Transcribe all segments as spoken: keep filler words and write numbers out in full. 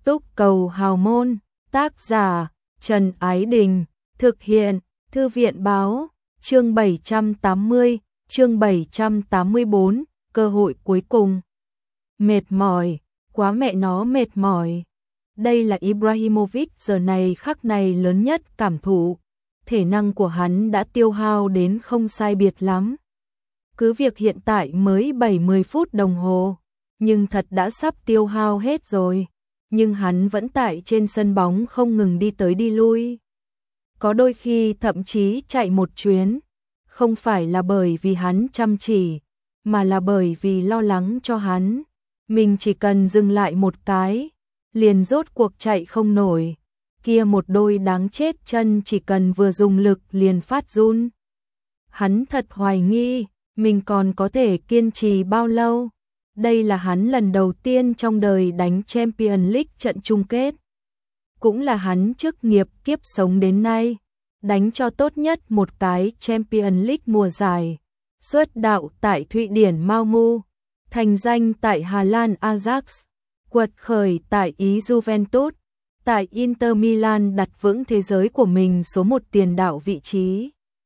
Túc Cầu Hào Môn, tác giả Trần Ái Đình, thực hiện Thư viện Báo, chương bảy trăm tám mươi, chương bảy trăm tám mươi bốn, cơ hội cuối cùng. Mệt mỏi, quá mẹ nó mệt mỏi. Đây là Ibrahimovic giờ này khắc này lớn nhất cảm thụ, thể năng của hắn đã tiêu hao đến không sai biệt lắm. Cứ việc hiện tại mới bảy mươi phút đồng hồ, nhưng thật đã sắp tiêu hao hết rồi. Nhưng hắn vẫn tại trên sân bóng không ngừng đi tới đi lui. Có đôi khi thậm chí chạy một chuyến, không phải là bởi vì hắn chăm chỉ, mà là bởi vì lo lắng cho hắn. Mình chỉ cần dừng lại một cái, liền rốt cuộc chạy không nổi. Kia một đôi đáng chết chân chỉ cần vừa dùng lực liền phát run. Hắn thật hoài nghi, mình còn có thể kiên trì bao lâu. Đây là hắn lần đầu tiên trong đời đánh Champions League trận chung kết. Cũng là hắn chức nghiệp kiếp sống đến nay, đánh cho tốt nhất một cái Champions League mùa giải. Xuất đạo tại Thụy Điển Malmö, thành danh tại Hà Lan Ajax, quật khởi tại Ý Juventus, tại Inter Milan đặt vững thế giới của mình số một tiền đạo vị trí.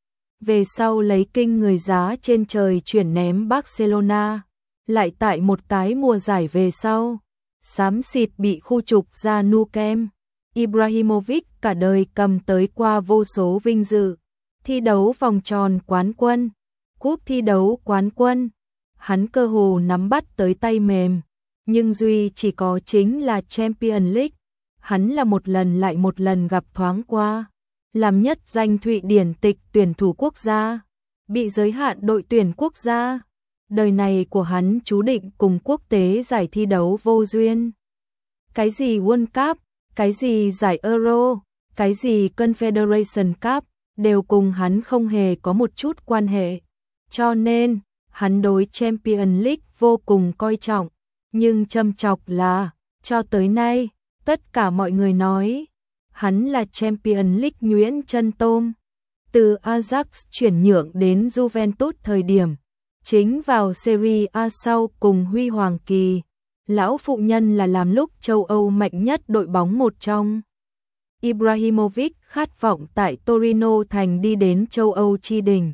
Về sau lấy kinh người giá trên trời chuyển ném Barcelona. Lại tại một cái mùa giải về sau, xám xịt bị khu trục ra Nou Camp. Ibrahimovic cả đời cầm tới qua vô số vinh dự, thi đấu vòng tròn quán quân, cúp thi đấu quán quân, hắn cơ hồ nắm bắt tới tay mềm, nhưng duy chỉ có chính là Champions League, hắn là một lần lại một lần gặp thoáng qua, làm nhất danh Thụy Điển tịch tuyển thủ quốc gia, bị giới hạn đội tuyển quốc gia. Đời này của hắn chú định cùng quốc tế giải thi đấu vô duyên. Cái gì World Cup, cái gì giải Euro, cái gì Confederation Cup, đều cùng hắn không hề có một chút quan hệ. Cho nên, hắn đối Champions League vô cùng coi trọng. Nhưng châm chọc là, cho tới nay, tất cả mọi người nói, hắn là Champions League nhuyễn chân tôm. Từ Ajax chuyển nhượng đến Juventus thời điểm, chính vào Serie A sau cùng huy hoàng kỳ, lão phụ nhân là làm lúc châu Âu mạnh nhất đội bóng một trong. Ibrahimovic khát vọng tại Torino thành đi đến châu Âu chi đỉnh.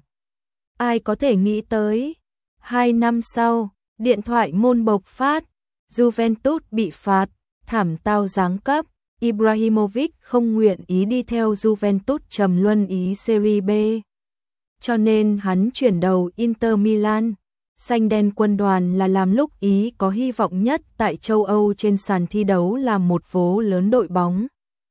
Ai có thể nghĩ tới, hai năm sau, điện thoại môn bộc phát, Juventus bị phạt, thảm tao giáng cấp, Ibrahimovic không nguyện ý đi theo Juventus trầm luân Ý Serie B. Cho nên hắn chuyển đầu Inter Milan, xanh đen quân đoàn là làm lúc Ý có hy vọng nhất tại châu Âu trên sàn thi đấu làm một vố lớn đội bóng.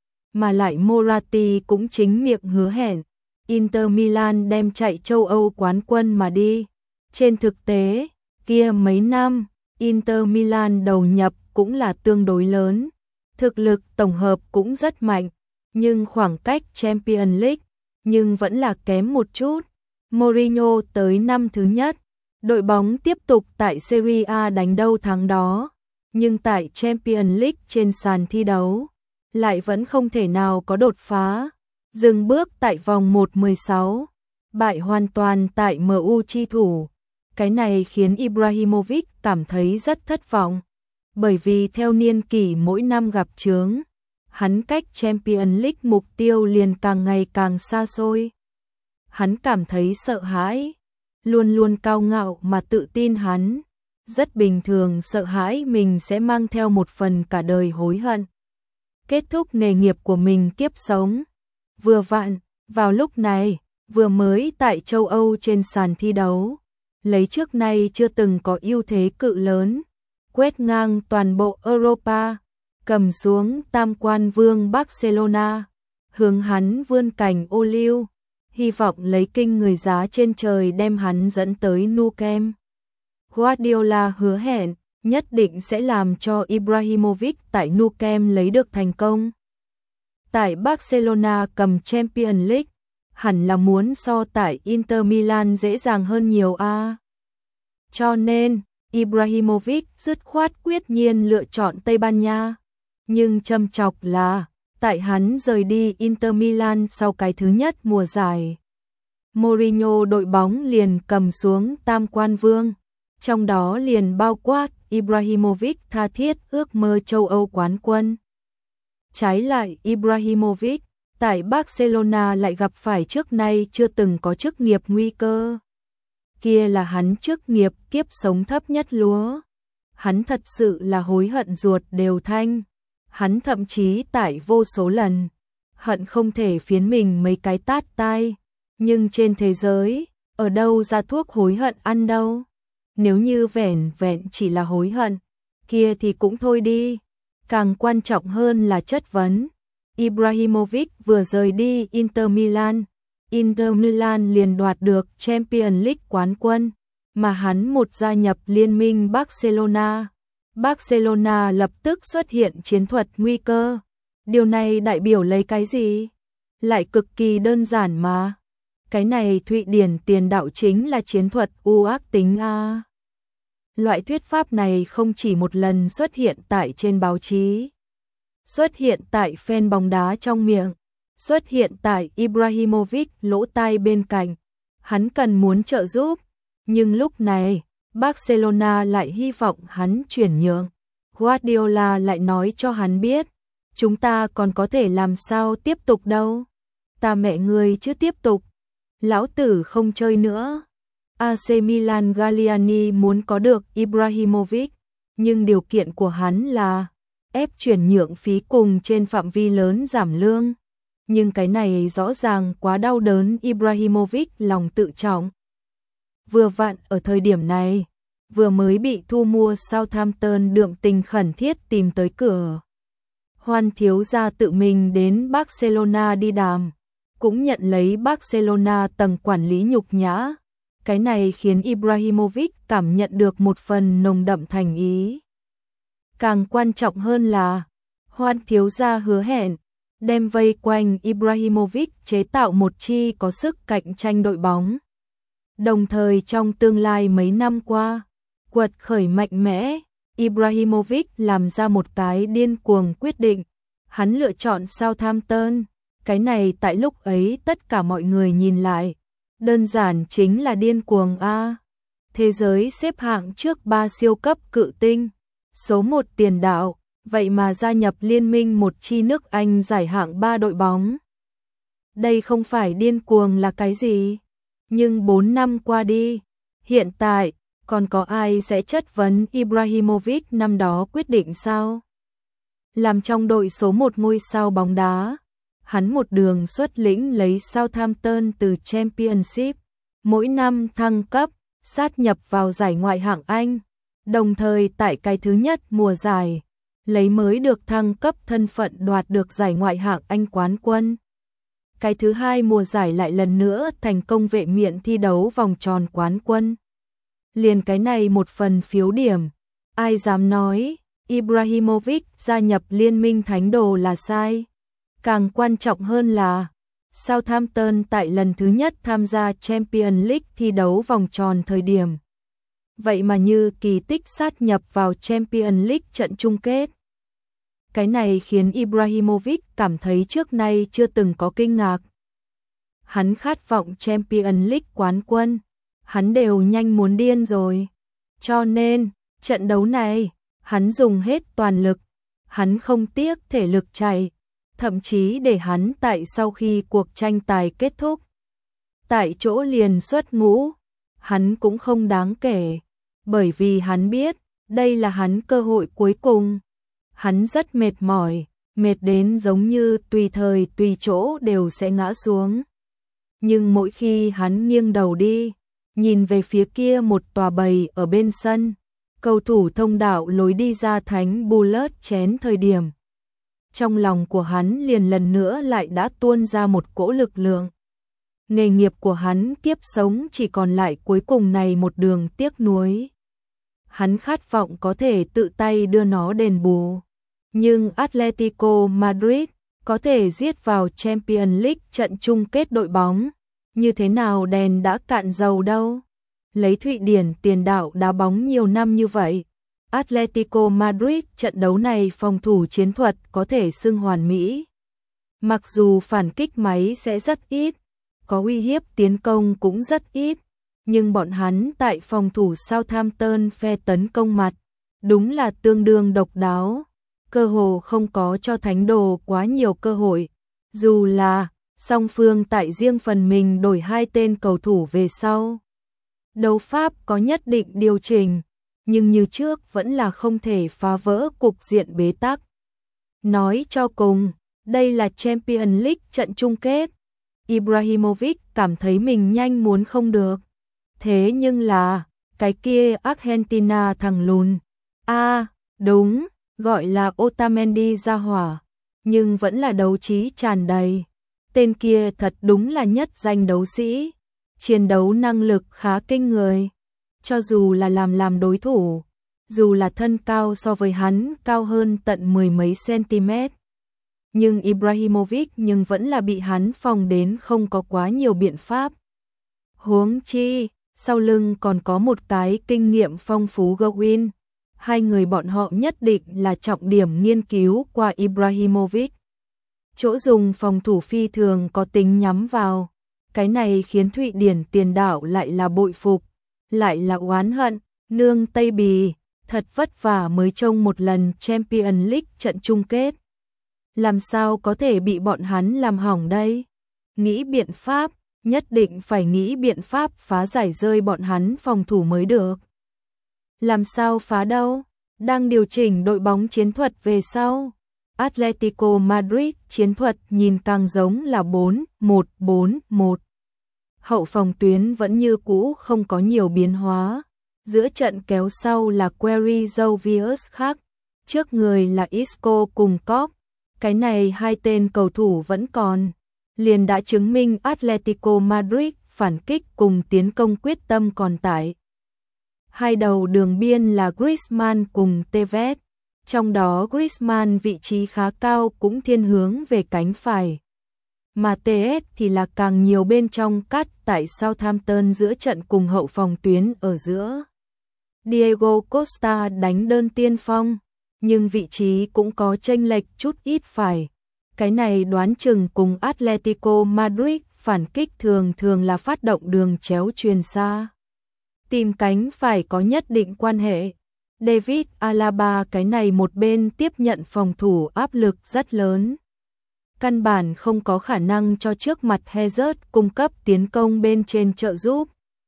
Mà lại Moratti cũng chính miệng hứa hẹn, Inter Milan đem chạy châu Âu quán quân mà đi. Trên thực tế, kia mấy năm, Inter Milan đầu nhập cũng là tương đối lớn, thực lực tổng hợp cũng rất mạnh, nhưng khoảng cách Champions League, nhưng vẫn là kém một chút. Mourinho tới năm thứ nhất, đội bóng tiếp tục tại Serie A đánh đâu thắng đó, nhưng tại Champions League trên sàn thi đấu, lại vẫn không thể nào có đột phá, dừng bước tại vòng một mười sáu, bại hoàn toàn tại em u chi thủ. Cái này khiến Ibrahimovic cảm thấy rất thất vọng, bởi vì theo niên kỷ mỗi năm gặp chướng, hắn cách Champions League mục tiêu liền càng ngày càng xa xôi. Hắn cảm thấy sợ hãi, luôn luôn cao ngạo mà tự tin hắn, rất bình thường sợ hãi mình sẽ mang theo một phần cả đời hối hận. Kết thúc nghề nghiệp của mình kiếp sống. Vừa vặn, vào lúc này, vừa mới tại châu Âu trên sàn thi đấu, lấy trước nay chưa từng có ưu thế cự lớn, quét ngang toàn bộ Europa, cầm xuống tam quan vương Barcelona, hướng hắn vươn cành ô liu, hy vọng lấy kinh người giá trên trời đem hắn dẫn tới Nou Camp. Guardiola hứa hẹn, nhất định sẽ làm cho Ibrahimovic tại Nou Camp lấy được thành công. Tại Barcelona cầm Champions League, hẳn là muốn so tại Inter Milan dễ dàng hơn nhiều a. À. Cho nên, Ibrahimovic dứt khoát quyết nhiên lựa chọn Tây Ban Nha. Nhưng châm chọc là, tại hắn rời đi Inter Milan sau cái thứ nhất mùa giải, Mourinho đội bóng liền cầm xuống tam quan vương, trong đó liền bao quát Ibrahimovic tha thiết ước mơ châu Âu quán quân. Trái lại Ibrahimovic, tại Barcelona lại gặp phải trước nay chưa từng có chức nghiệp nguy cơ. Kia là hắn chức nghiệp kiếp sống thấp nhất lúa. Hắn thật sự là hối hận ruột đều thanh. Hắn thậm chí tại vô số lần hận không thể phiến mình mấy cái tát tai. Nhưng trên thế giới, ở đâu ra thuốc hối hận ăn đâu. Nếu như vẻn vẹn chỉ là hối hận, kia thì cũng thôi đi. Càng quan trọng hơn là chất vấn. Ibrahimovic vừa rời đi Inter Milan, Inter Milan liền đoạt được Champions League quán quân, mà hắn một gia nhập liên minh Barcelona. Barcelona lập tức xuất hiện chiến thuật nguy cơ. Điều này đại biểu lấy cái gì? Lại cực kỳ đơn giản mà. Cái này Thụy Điển tiền đạo chính là chiến thuật u ác tính a. Loại thuyết pháp này không chỉ một lần xuất hiện tại trên báo chí, xuất hiện tại fan bóng đá trong miệng, xuất hiện tại Ibrahimovic lỗ tai bên cạnh. Hắn cần muốn trợ giúp, nhưng lúc này Barcelona lại hy vọng hắn chuyển nhượng. Guardiola lại nói cho hắn biết, chúng ta còn có thể làm sao tiếp tục đâu. Ta mẹ người chứ tiếp tục. Lão tử không chơi nữa. a xê Milan Galliani muốn có được Ibrahimovic, nhưng điều kiện của hắn là ép chuyển nhượng phí cùng trên phạm vi lớn giảm lương. Nhưng cái này rõ ràng quá đau đớn Ibrahimovic lòng tự trọng. Vừa vặn ở thời điểm này, vừa mới bị thu mua Southampton đượm tình khẩn thiết tìm tới cửa. Hoan thiếu gia tự mình đến Barcelona đi đàm, cũng nhận lấy Barcelona tầng quản lý nhục nhã. Cái này khiến Ibrahimovic cảm nhận được một phần nồng đậm thành ý. Càng quan trọng hơn là, Hoan thiếu gia hứa hẹn đem vây quanh Ibrahimovic chế tạo một chi có sức cạnh tranh đội bóng. Đồng thời trong tương lai mấy năm qua, quật khởi mạnh mẽ, Ibrahimovic làm ra một cái điên cuồng quyết định. Hắn lựa chọn Southampton. Cái này tại lúc ấy tất cả mọi người nhìn lại, đơn giản chính là điên cuồng a. Thế giới xếp hạng trước ba siêu cấp cự tinh, số một tiền đạo, vậy mà gia nhập liên minh một chi nước Anh giải hạng ba đội bóng. Đây không phải điên cuồng là cái gì? Nhưng bốn năm qua đi, hiện tại còn có ai sẽ chất vấn Ibrahimovic năm đó quyết định sao? Làm trong đội số một ngôi sao bóng đá, hắn một đường xuất lĩnh lấy Southampton từ Championship, mỗi năm thăng cấp, sát nhập vào giải ngoại hạng Anh, đồng thời tại cái thứ nhất mùa giải, lấy mới được thăng cấp thân phận đoạt được giải ngoại hạng Anh quán quân. Cái thứ hai mùa giải lại lần nữa thành công vệ miện thi đấu vòng tròn quán quân. Liền cái này một phần phiếu điểm, ai dám nói Ibrahimovic gia nhập liên minh thánh đồ là sai. Càng quan trọng hơn là Southampton tại lần thứ nhất tham gia Champions League thi đấu vòng tròn thời điểm. Vậy mà như kỳ tích sát nhập vào Champions League trận chung kết. Cái này khiến Ibrahimovic cảm thấy trước nay chưa từng có kinh ngạc. Hắn khát vọng Champions League quán quân, hắn đều nhanh muốn điên rồi. Cho nên, trận đấu này, hắn dùng hết toàn lực, hắn không tiếc thể lực chạy, thậm chí để hắn tại sau khi cuộc tranh tài kết thúc, tại chỗ liền xuất ngũ, hắn cũng không đáng kể, bởi vì hắn biết, đây là hắn cơ hội cuối cùng. Hắn rất mệt mỏi, mệt đến giống như tùy thời tùy chỗ đều sẽ ngã xuống. Nhưng mỗi khi hắn nghiêng đầu đi, nhìn về phía kia một tòa bầy ở bên sân, cầu thủ thông đạo lối đi ra thánh Bullet chén thời điểm. Trong lòng của hắn liền lần nữa lại đã tuôn ra một cỗ lực lượng. Nghề nghiệp của hắn kiếp sống chỉ còn lại cuối cùng này một đường tiếc nuối. Hắn khát vọng có thể tự tay đưa nó đền bù. Nhưng Atletico Madrid có thể giết vào Champions League trận chung kết đội bóng. Như thế nào đèn đã cạn dầu đâu. Lấy Thụy Điển tiền đạo đá bóng nhiều năm như vậy. Atletico Madrid trận đấu này phòng thủ chiến thuật có thể xưng hoàn mỹ. Mặc dù phản kích máy sẽ rất ít, có uy hiếp tiến công cũng rất ít, nhưng bọn hắn tại phòng thủ Southampton phe tấn công mặt, đúng là tương đương độc đáo. cơ hồ không có cho thánh đồ quá nhiều cơ hội. Dù là song phương tại riêng phần mình đổi hai tên cầu thủ về sau. Đấu pháp có nhất định điều chỉnh, nhưng như trước vẫn là không thể phá vỡ cục diện bế tắc. Nói cho cùng, đây là Champions League trận chung kết. Ibrahimovic cảm thấy mình nhanh muốn không được. Thế nhưng là, cái kia Argentina thằng lùn. A, à, đúng, gọi là Otamendi ra hỏa, nhưng vẫn là đấu trí tràn đầy. Tên kia thật đúng là nhất danh đấu sĩ, chiến đấu năng lực khá kinh người. Cho dù là làm làm đối thủ, dù là thân cao so với hắn cao hơn tận mười mấy cm, nhưng Ibrahimovic nhưng vẫn là bị hắn phòng đến không có quá nhiều biện pháp. Huống chi, sau lưng còn có một cái kinh nghiệm phong phú Gowin. Hai người bọn họ nhất định là trọng điểm nghiên cứu qua Ibrahimovic. Chỗ dùng phòng thủ phi thường có tính nhắm vào. Cái này khiến Thụy Điển tiền đạo lại là bội phục, lại là oán hận, nương Tây Bì, thật vất vả mới trông một lần Champions League trận chung kết. Làm sao có thể bị bọn hắn làm hỏng đây? Nghĩ biện pháp, nhất định phải nghĩ biện pháp phá giải rơi bọn hắn phòng thủ mới được. Làm sao phá đâu? Đang điều chỉnh đội bóng chiến thuật về sau. Atletico Madrid chiến thuật nhìn càng giống là bốn một bốn một. Hậu phòng tuyến vẫn như cũ không có nhiều biến hóa. Giữa trận kéo sau là Queri Jovius khác. Trước người là Isco cùng Koch. Cái này hai tên cầu thủ vẫn còn. Liền đã chứng minh Atletico Madrid phản kích cùng tiến công quyết tâm còn tại. Hai đầu đường biên là Griezmann cùng Tevez. Trong đó Griezmann vị trí khá cao cũng thiên hướng về cánh phải. Mà Tevez thì là càng nhiều bên trong cắt tại Southampton giữa trận cùng hậu phòng tuyến ở giữa. Diego Costa đánh đơn tiên phong, nhưng vị trí cũng có chênh lệch chút ít phải. Cái này đoán chừng cùng Atletico Madrid phản kích thường thường là phát động đường chéo chuyền xa. Tìm cánh phải có nhất định quan hệ. David Alaba cái này một bên tiếp nhận phòng thủ áp lực rất lớn. Căn bản không có khả năng cho trước mặt Hazard cung cấp tiến công bên trên trợ giúp.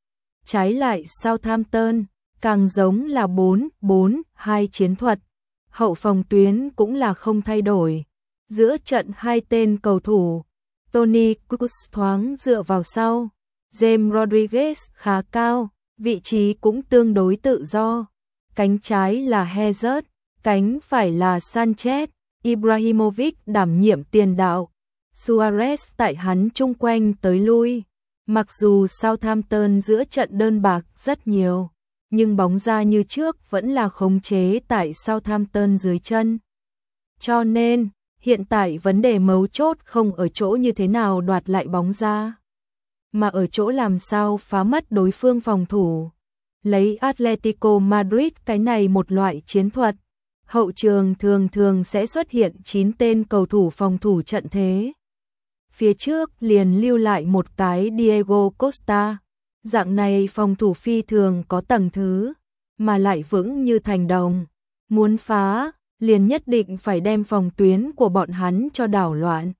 Trái lại Southampton, càng giống là bốn bốn hai chiến thuật. Hậu phòng tuyến cũng là không thay đổi. Giữa trận hai tên cầu thủ, Toni Kroos thoáng dựa vào sau, James Rodriguez khá cao, vị trí cũng tương đối tự do. Cánh trái là Hazard, cánh phải là Sanchez, Ibrahimovic đảm nhiệm tiền đạo, Suarez tại hắn chung quanh tới lui. Mặc dù Southampton giữa trận đơn bạc rất nhiều, nhưng bóng ra như trước vẫn là khống chế tại Southampton dưới chân. Cho nên, hiện tại vấn đề mấu chốt không ở chỗ như thế nào đoạt lại bóng ra, mà ở chỗ làm sao phá mất đối phương phòng thủ. Lấy Atletico Madrid cái này một loại chiến thuật, hậu trường thường thường sẽ xuất hiện chín tên cầu thủ phòng thủ trận thế. Phía trước liền lưu lại một cái Diego Costa, dạng này phòng thủ phi thường có tầng thứ, mà lại vững như thành đồng. Muốn phá, liền nhất định phải đem phòng tuyến của bọn hắn cho đảo loạn.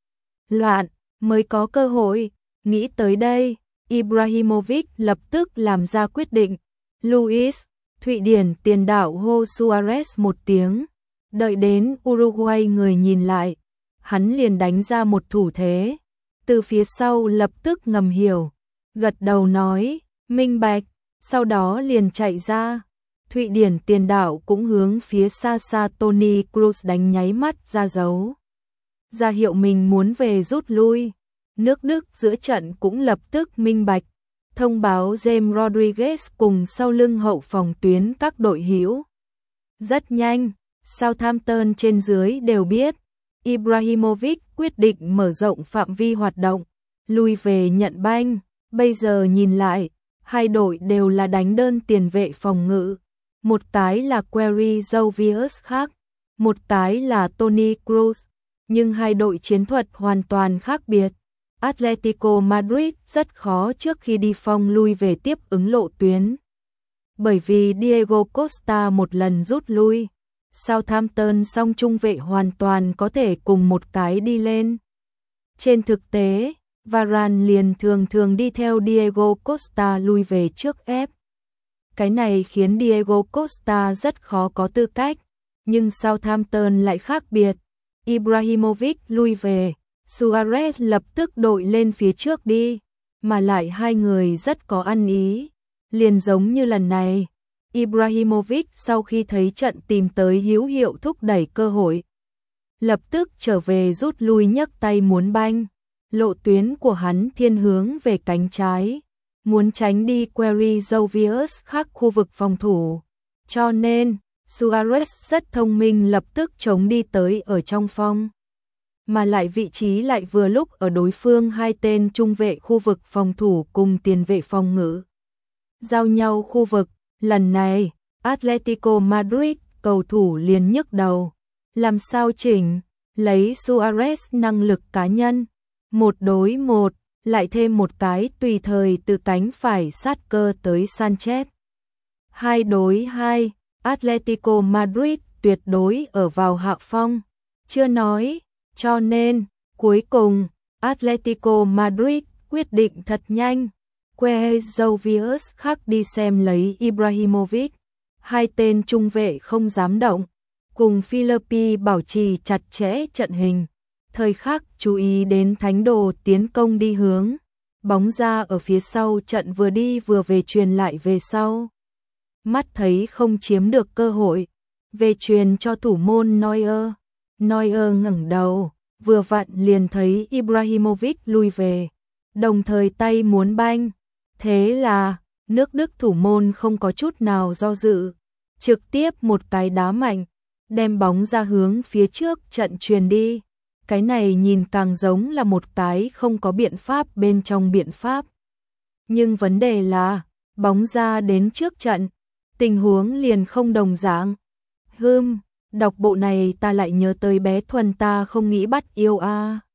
Loạn, mới có cơ hội. Nghĩ tới đây, Ibrahimovic lập tức làm ra quyết định. Luis, Thụy Điển tiền đạo hô Suarez một tiếng. Đợi đến Uruguay người nhìn lại, hắn liền đánh ra một thủ thế. Từ phía sau lập tức ngầm hiểu, gật đầu nói, minh bạch, sau đó liền chạy ra. Thụy Điển tiền đạo cũng hướng phía xa xa Toni Kroos đánh nháy mắt ra dấu. Ra hiệu mình muốn về rút lui. Nước Đức giữa trận cũng lập tức minh bạch, thông báo James Rodriguez cùng sau lưng hậu phòng tuyến các đội hữu. Rất nhanh, Southampton trên dưới đều biết, Ibrahimovic quyết định mở rộng phạm vi hoạt động, lui về nhận banh. Bây giờ nhìn lại, hai đội đều là đánh đơn tiền vệ phòng ngự. Một cái là Queri Jovius khác, một cái là Toni Kroos, nhưng hai đội chiến thuật hoàn toàn khác biệt. Atletico Madrid rất khó trước khi đi phong lui về tiếp ứng lộ tuyến. Bởi vì Diego Costa một lần rút lui, Southampton song trung vệ hoàn toàn có thể cùng một cái đi lên. Trên thực tế, Varane liền thường thường đi theo Diego Costa lui về trước ép. Cái này khiến Diego Costa rất khó có tư cách, nhưng Southampton lại khác biệt. Ibrahimovic lui về, Suarez lập tức đội lên phía trước đi, mà lại hai người rất có ăn ý. Liền giống như lần này, Ibrahimovic sau khi thấy trận tìm tới hữu hiệu thúc đẩy cơ hội, lập tức trở về rút lui nhấc tay muốn banh. Lộ tuyến của hắn thiên hướng về cánh trái, muốn tránh đi Query Jovius khác khu vực phòng thủ. Cho nên, Suarez rất thông minh lập tức chống đi tới ở trong phong. Mà lại vị trí lại vừa lúc ở đối phương hai tên trung vệ khu vực phòng thủ cùng tiền vệ phòng ngự. Giao nhau khu vực, lần này, Atletico Madrid cầu thủ liền nhức đầu. Làm sao chỉnh, lấy Suarez năng lực cá nhân. Một đối một, lại thêm một cái tùy thời từ cánh phải sát cơ tới Sanchez. Hai đối hai, Atletico Madrid tuyệt đối ở vào hạ phong. Chưa nói, cho nên, cuối cùng, Atletico Madrid quyết định thật nhanh. Que Jovius khác đi xem lấy Ibrahimovic. Hai tên trung vệ không dám động, cùng Philippi bảo trì chặt chẽ trận hình. Thời khắc chú ý đến thánh đồ tiến công đi hướng. Bóng ra ở phía sau trận vừa đi vừa về truyền lại về sau. Mắt thấy không chiếm được cơ hội. Về truyền cho thủ môn Neuer. Neuer ngẩng đầu, vừa vặn liền thấy Ibrahimovic lui về. Đồng thời tay muốn banh. Thế là, nước Đức thủ môn không có chút nào do dự. Trực tiếp một cái đá mạnh, đem bóng ra hướng phía trước trận truyền đi. Cái này nhìn càng giống là một cái không có biện pháp bên trong biện pháp. Nhưng vấn đề là, bóng ra đến trước trận, tình huống liền không đồng dạng. Hừm, đọc bộ này ta lại nhớ tới bé Thuần ta không nghĩ bắt yêu a. À.